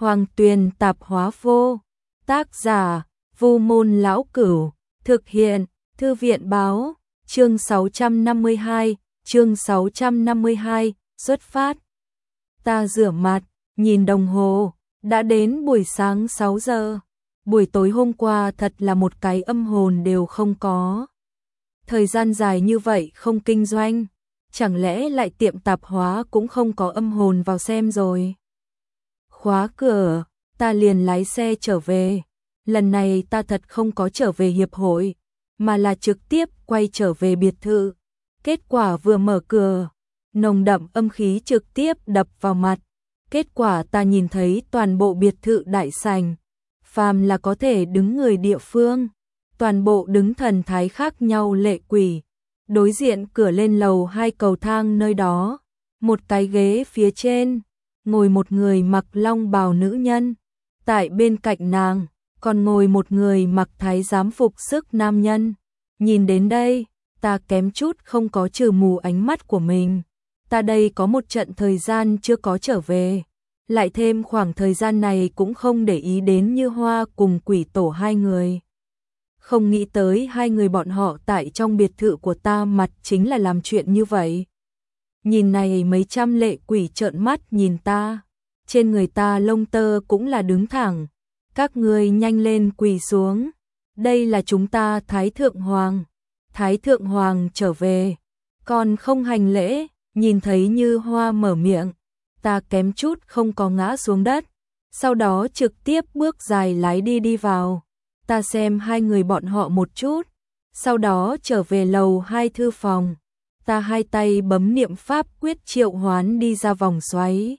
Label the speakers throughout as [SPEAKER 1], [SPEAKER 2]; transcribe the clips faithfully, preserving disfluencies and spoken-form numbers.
[SPEAKER 1] Hoàng Tuyền tạp hóa vô. Tác giả: Vu Môn Lão Cửu. Thực hiện: Thư viện báo. Chương sáu trăm năm mươi hai, chương sáu trăm năm mươi hai, xuất phát. Ta rửa mặt, nhìn đồng hồ, đã đến buổi sáng sáu giờ. Buổi tối hôm qua thật là một cái âm hồn đều không có. Thời gian dài như vậy không kinh doanh, chẳng lẽ lại tiệm tạp hóa cũng không có âm hồn vào xem rồi. Khóa cửa, ta liền lái xe trở về. Lần này ta thật không có trở về hiệp hội, mà là trực tiếp quay trở về biệt thự. Kết quả vừa mở cửa, nồng đậm âm khí trực tiếp đập vào mặt. Kết quả ta nhìn thấy toàn bộ biệt thự đại sảnh, phàm là có thể đứng người địa phương, toàn bộ đứng thần thái khác nhau lệ quỷ. Đối diện cửa lên lầu hai cầu thang nơi đó, một cái ghế phía trên, ngồi một người mặc long bào nữ nhân. Tại bên cạnh nàng, còn ngồi một người mặc thái giám phục sức nam nhân. Nhìn đến đây, ta kém chút không có trừ mù ánh mắt của mình. Ta đây có một trận thời gian chưa có trở về, lại thêm khoảng thời gian này cũng không để ý đến Như Hoa cùng Quỷ Tổ hai người. Không nghĩ tới hai người bọn họ tại trong biệt thự của ta mặt chính là làm chuyện như vậy. Nhìn này mấy trăm lệ quỷ trợn mắt nhìn ta, trên người ta lông tơ cũng là đứng thẳng. Các ngươi nhanh lên quỳ xuống, đây là chúng ta Thái Thượng Hoàng. Thái Thượng Hoàng trở về, còn không hành lễ. Nhìn thấy Như Hoa mở miệng, ta kém chút không có ngã xuống đất, sau đó trực tiếp bước dài lái đi đi vào. Ta xem hai người bọn họ một chút, sau đó trở về lầu hai thư phòng. Ta hai tay bấm niệm pháp quyết triệu hoán đi ra vòng xoáy.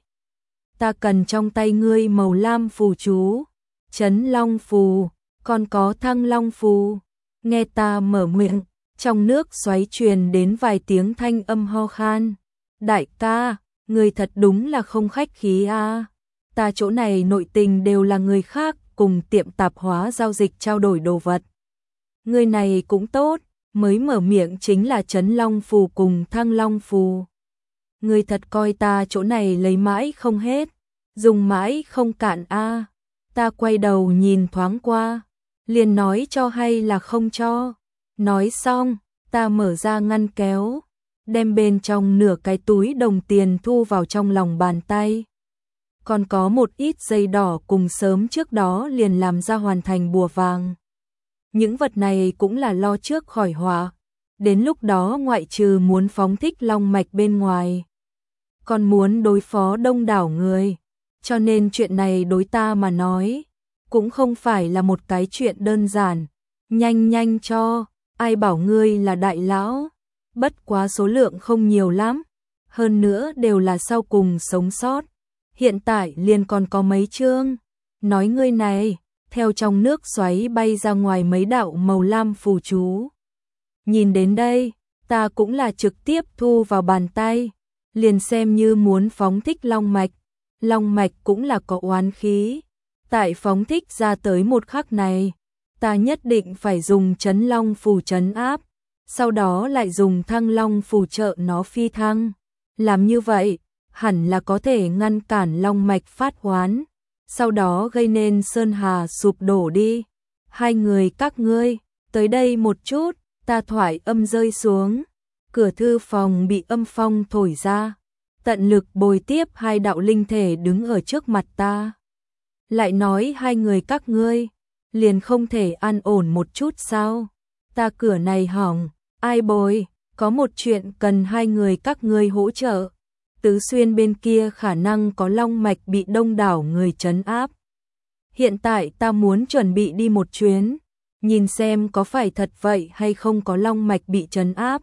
[SPEAKER 1] Ta cần trong tay ngươi màu lam phù chú, Chấn Long phù, còn có Thăng Long phù. Nghe ta mở miệng, trong nước xoáy truyền đến vài tiếng thanh âm ho khan. Đại ca, người thật đúng là không khách khí a. À. Ta chỗ này nội tình đều là người khác cùng tiệm tạp hóa giao dịch trao đổi đồ vật. Người này cũng tốt, mới mở miệng chính là Chấn Long phù cùng Thăng Long phù. Người thật coi ta chỗ này lấy mãi không hết, dùng mãi không cạn a. À. Ta quay đầu nhìn thoáng qua, liền nói cho hay là không cho. Nói xong, ta mở ra ngăn kéo, đem bên trong nửa cái túi đồng tiền thu vào trong lòng bàn tay. Còn có một ít dây đỏ cùng sớm trước đó liền làm ra hoàn thành bùa vàng. Những vật này cũng là lo trước khỏi họa. Đến lúc đó ngoại trừ muốn phóng thích long mạch bên ngoài, còn muốn đối phó đông đảo người. Cho nên chuyện này đối ta mà nói, cũng không phải là một cái chuyện đơn giản. Nhanh nhanh cho, ai bảo ngươi là đại lão. Bất quá số lượng không nhiều lắm, hơn nữa đều là sau cùng sống sót. Hiện tại liền còn có mấy chương. Nói ngươi này, theo trong nước xoáy bay ra ngoài mấy đạo màu lam phù chú. Nhìn đến đây, ta cũng là trực tiếp thu vào bàn tay, liền xem như muốn phóng thích long mạch. Long mạch cũng là có oán khí. Tại phóng thích ra tới một khắc này, ta nhất định phải dùng Chấn Long phù trấn áp, sau đó lại dùng Thăng Long phù trợ nó phi thăng. Làm như vậy, hẳn là có thể ngăn cản long mạch phát hoán, sau đó gây nên sơn hà sụp đổ đi. Hai người các ngươi, tới đây một chút. Ta thoại âm rơi xuống, cửa thư phòng bị âm phong thổi ra, tận lực bồi tiếp hai đạo linh thể đứng ở trước mặt ta. Lại nói hai người các ngươi, liền không thể an ổn một chút sao? Ta cửa này hỏng, ai bồi, có một chuyện cần hai người các ngươi hỗ trợ. Tứ Xuyên bên kia khả năng có long mạch bị đông đảo người trấn áp. Hiện tại ta muốn chuẩn bị đi một chuyến, nhìn xem có phải thật vậy hay không có long mạch bị trấn áp.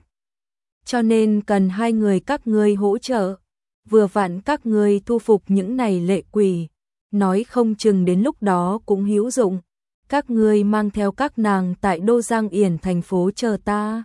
[SPEAKER 1] Cho nên cần hai người các ngươi hỗ trợ. Vừa vặn các ngươi thu phục những này lệ quỷ, nói không chừng đến lúc đó cũng hữu dụng. Các ngươi mang theo các nàng tại Đô Giang Yển thành phố chờ ta.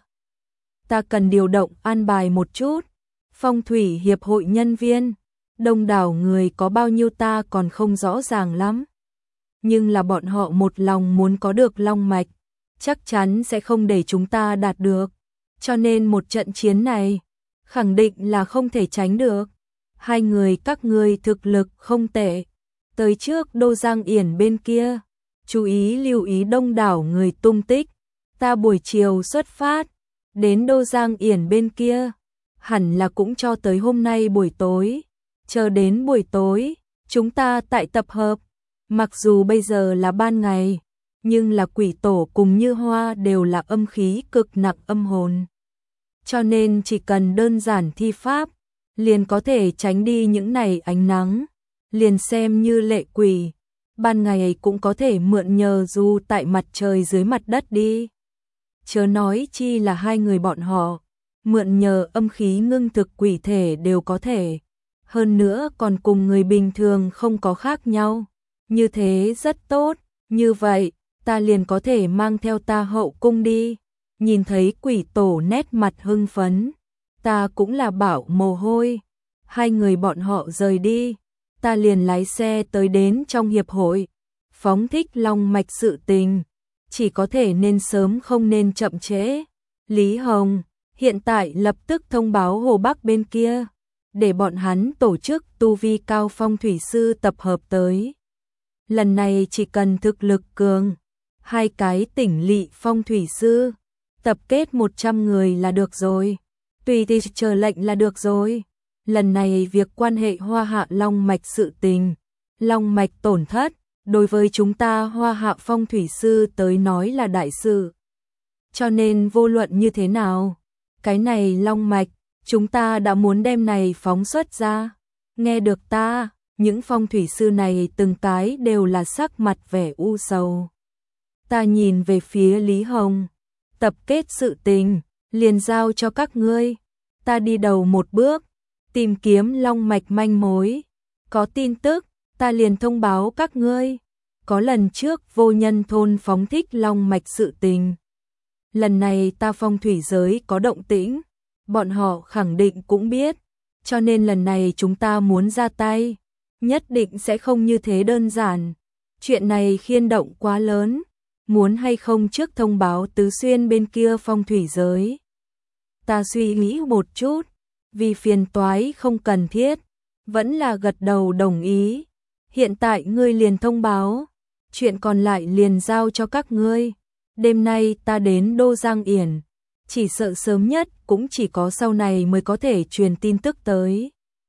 [SPEAKER 1] Ta cần điều động an bài một chút. Phong thủy hiệp hội nhân viên, đông đảo người có bao nhiêu ta còn không rõ ràng lắm. Nhưng là bọn họ một lòng muốn có được long mạch, chắc chắn sẽ không để chúng ta đạt được. Cho nên một trận chiến này, khẳng định là không thể tránh được. Hai người các ngươi thực lực không tệ, tới trước Đô Giang Yển bên kia, chú ý lưu ý đông đảo người tung tích, ta buổi chiều xuất phát, đến Đô Giang Yển bên kia, hẳn là cũng cho tới hôm nay buổi tối, chờ đến buổi tối, chúng ta tại tập hợp, mặc dù bây giờ là ban ngày, nhưng là quỷ tổ cùng Như Hoa đều là âm khí cực nặng âm hồn. Cho nên chỉ cần đơn giản thi pháp, liền có thể tránh đi những này ánh nắng, liền xem như lệ quỷ, ban ngày cũng có thể mượn nhờ du tại mặt trời dưới mặt đất đi. Chớ nói chi là hai người bọn họ, mượn nhờ âm khí ngưng thực quỷ thể đều có thể, hơn nữa còn cùng người bình thường không có khác nhau, như thế rất tốt, như vậy, ta liền có thể mang theo ta hậu cung đi. Nhìn thấy quỷ tổ nét mặt hưng phấn, ta cũng là bảo mồ hôi, hai người bọn họ rời đi, ta liền lái xe tới đến trong hiệp hội, phóng thích long mạch sự tình, chỉ có thể nên sớm không nên chậm trễ. Lý Hồng, hiện tại lập tức thông báo Hồ Bắc bên kia, để bọn hắn tổ chức tu vi cao phong thủy sư tập hợp tới. Lần này chỉ cần thực lực cường, hai cái tỉnh lỵ phong thủy sư, tập kết một trăm người là được rồi, tùy thì chờ lệnh là được rồi. Lần này việc quan hệ Hoa Hạ long mạch sự tình, long mạch tổn thất, đối với chúng ta Hoa Hạ phong thủy sư tới nói là đại sự. Cho nên vô luận như thế nào, cái này long mạch, chúng ta đã muốn đem này phóng xuất ra. Nghe được ta, những phong thủy sư này từng cái đều là sắc mặt vẻ u sầu. Ta nhìn về phía Lý Hồng, tập kết sự tình, liền giao cho các ngươi, ta đi đầu một bước, tìm kiếm long mạch manh mối, có tin tức, ta liền thông báo các ngươi. Có lần trước vô nhân thôn phóng thích long mạch sự tình, lần này ta phong thủy giới có động tĩnh, bọn họ khẳng định cũng biết, cho nên lần này chúng ta muốn ra tay, nhất định sẽ không như thế đơn giản. Chuyện này khiên động quá lớn, muốn hay không trước thông báo Tứ Xuyên bên kia phong thủy giới. Ta suy nghĩ một chút, vì phiền toái không cần thiết, vẫn là gật đầu đồng ý. Hiện tại ngươi liền thông báo, chuyện còn lại liền giao cho các ngươi. Đêm nay ta đến Đô Giang Yển, chỉ sợ sớm nhất cũng chỉ có sau này mới có thể truyền tin tức tới.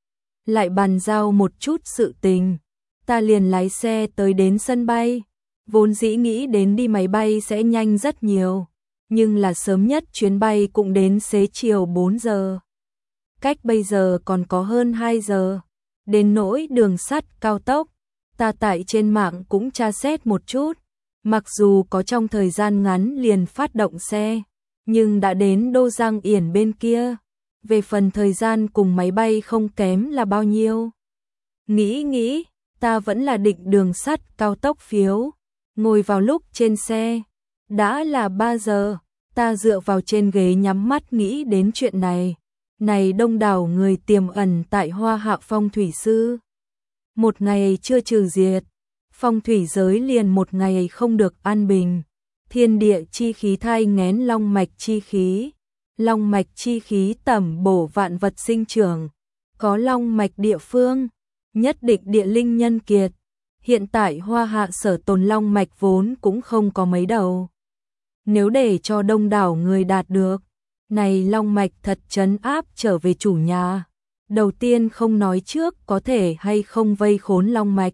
[SPEAKER 1] Lại bàn giao một chút sự tình, ta liền lái xe tới đến sân bay. Vốn dĩ nghĩ đến đi máy bay sẽ nhanh rất nhiều, nhưng là sớm nhất chuyến bay cũng đến xế chiều bốn giờ. Cách bây giờ còn có hơn hai giờ. Đến nỗi đường sắt cao tốc, ta tại trên mạng cũng tra xét một chút, mặc dù có trong thời gian ngắn liền phát động xe, nhưng đã đến Đô Giang Yển bên kia, về phần thời gian cùng máy bay không kém là bao nhiêu. Nghĩ nghĩ, ta vẫn là định đường sắt cao tốc phiếu. Ngồi vào lúc trên xe, đã là ba giờ, ta dựa vào trên ghế nhắm mắt nghĩ đến chuyện này. Này đông đảo người tiềm ẩn tại Hoa Hạ phong thủy sư. Một ngày chưa trừ diệt, phong thủy giới liền một ngày không được an bình. Thiên địa chi khí thai nghén long mạch chi khí. Long mạch chi khí tẩm bổ vạn vật sinh trưởng. Có long mạch địa phương, nhất định địa linh nhân kiệt. Hiện tại Hoa Hạ sở tồn long mạch vốn cũng không có mấy đầu. Nếu để cho đông đảo người đạt được, này long mạch thật trấn áp trở về chủ nhà. Đầu tiên không nói trước có thể hay không vây khốn long mạch.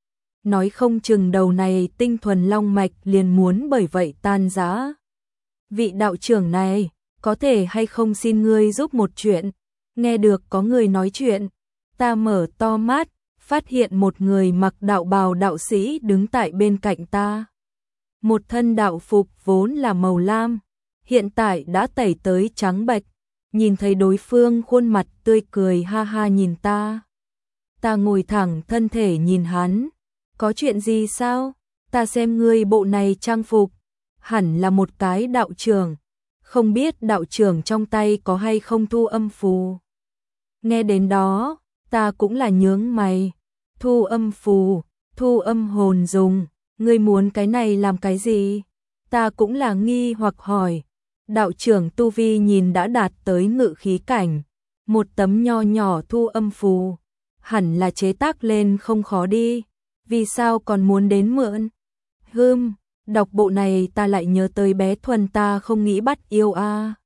[SPEAKER 1] Nói không chừng đầu này tinh thuần long mạch liền muốn bởi vậy tan rã. Vị đạo trưởng này, có thể hay không xin ngươi giúp một chuyện. Nghe được có người nói chuyện, ta mở to mắt, phát hiện một người mặc đạo bào đạo sĩ đứng tại bên cạnh ta. Một thân đạo phục vốn là màu lam, hiện tại đã tẩy tới trắng bệch, nhìn thấy đối phương khuôn mặt tươi cười ha ha nhìn ta. Ta ngồi thẳng thân thể nhìn hắn, có chuyện gì sao? Ta xem ngươi bộ này trang phục, hẳn là một cái đạo trưởng, không biết đạo trưởng trong tay có hay không thu âm phù. Nghe đến đó, ta cũng là nhướng mày. Thu âm phù, thu âm hồn dùng, ngươi muốn cái này làm cái gì? Ta cũng là nghi hoặc hỏi. Đạo trưởng tu vi nhìn đã đạt tới ngự khí cảnh, một tấm nho nhỏ thu âm phù, hẳn là chế tác lên không khó đi. vì sao còn muốn đến mượn? Hừm, đọc bộ này ta lại nhớ tới bé Thuần ta không nghĩ bắt yêu a. À.